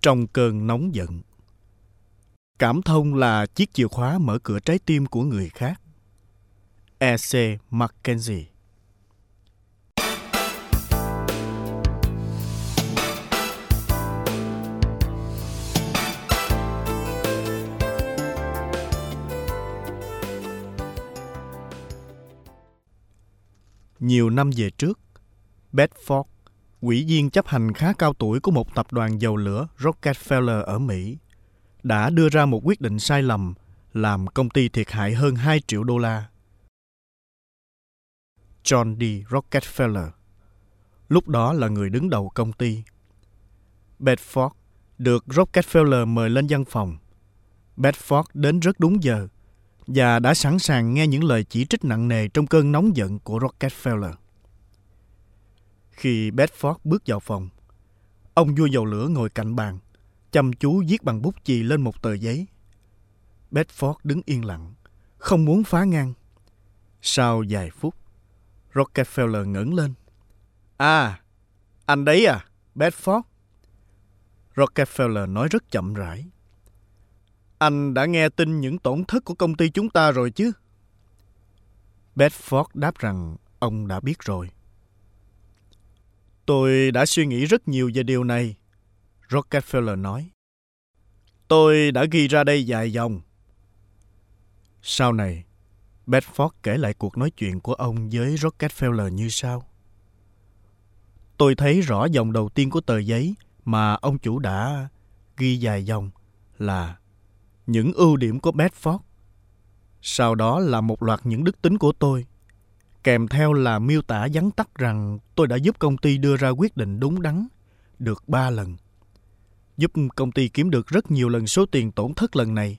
Trong cơn nóng giận. Cảm thông là chiếc chìa khóa mở cửa trái tim của người khác. E.C. Mackenzie. Nhiều năm về trước, Bedford, ủy viên chấp hành khá cao tuổi của một tập đoàn dầu lửa Rockefeller ở Mỹ, đã đưa ra một quyết định sai lầm làm công ty thiệt hại hơn 2 triệu đô la. John D. Rockefeller, lúc đó là người đứng đầu công ty. Bedford được Rockefeller mời lên văn phòng. Bedford đến rất đúng giờ và đã sẵn sàng nghe những lời chỉ trích nặng nề trong cơn nóng giận của Rockefeller. Khi Bedford bước vào phòng, ông vua dầu lửa ngồi cạnh bàn, chăm chú viết bằng bút chì lên một tờ giấy. Bedford đứng yên lặng, không muốn phá ngang. Sau vài phút, Rockefeller ngẩng lên. À, anh đấy à, Bedford? Rockefeller nói rất chậm rãi. Anh đã nghe tin những tổn thất của công ty chúng ta rồi chứ? Bedford đáp rằng ông đã biết rồi. Tôi đã suy nghĩ rất nhiều về điều này, Rockefeller nói. Tôi đã ghi ra đây vài dòng. Sau này, Bedford kể lại cuộc nói chuyện của ông với Rockefeller như sau. Tôi thấy rõ dòng đầu tiên của tờ giấy mà ông chủ đã ghi vài dòng là những ưu điểm của Bedford. Sau đó là một loạt những đức tính của tôi, kèm theo là miêu tả vắn tắt rằng tôi đã giúp công ty đưa ra quyết định đúng đắn được 3 lần, giúp công ty kiếm được rất nhiều lần số tiền tổn thất lần này.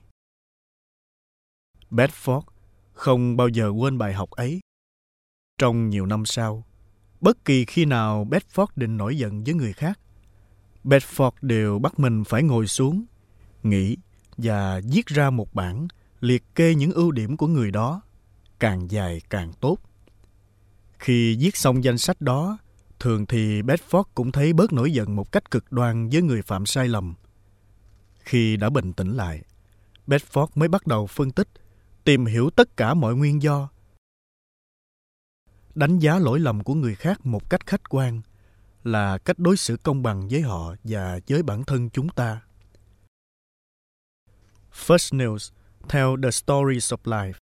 Bedford không bao giờ quên bài học ấy. Trong nhiều năm sau, bất kỳ khi nào Bedford định nổi giận với người khác, Bedford đều bắt mình phải ngồi xuống, nghĩ và viết ra một bản liệt kê những ưu điểm của người đó, càng dài càng tốt. Khi viết xong danh sách đó, thường thì Bedford cũng thấy bớt nổi giận một cách cực đoan với người phạm sai lầm. Khi đã bình tĩnh lại, Bedford mới bắt đầu phân tích, tìm hiểu tất cả mọi nguyên do, đánh giá lỗi lầm của người khác một cách khách quan là cách đối xử công bằng với họ và với bản thân chúng ta. First News theo The Stories of Life.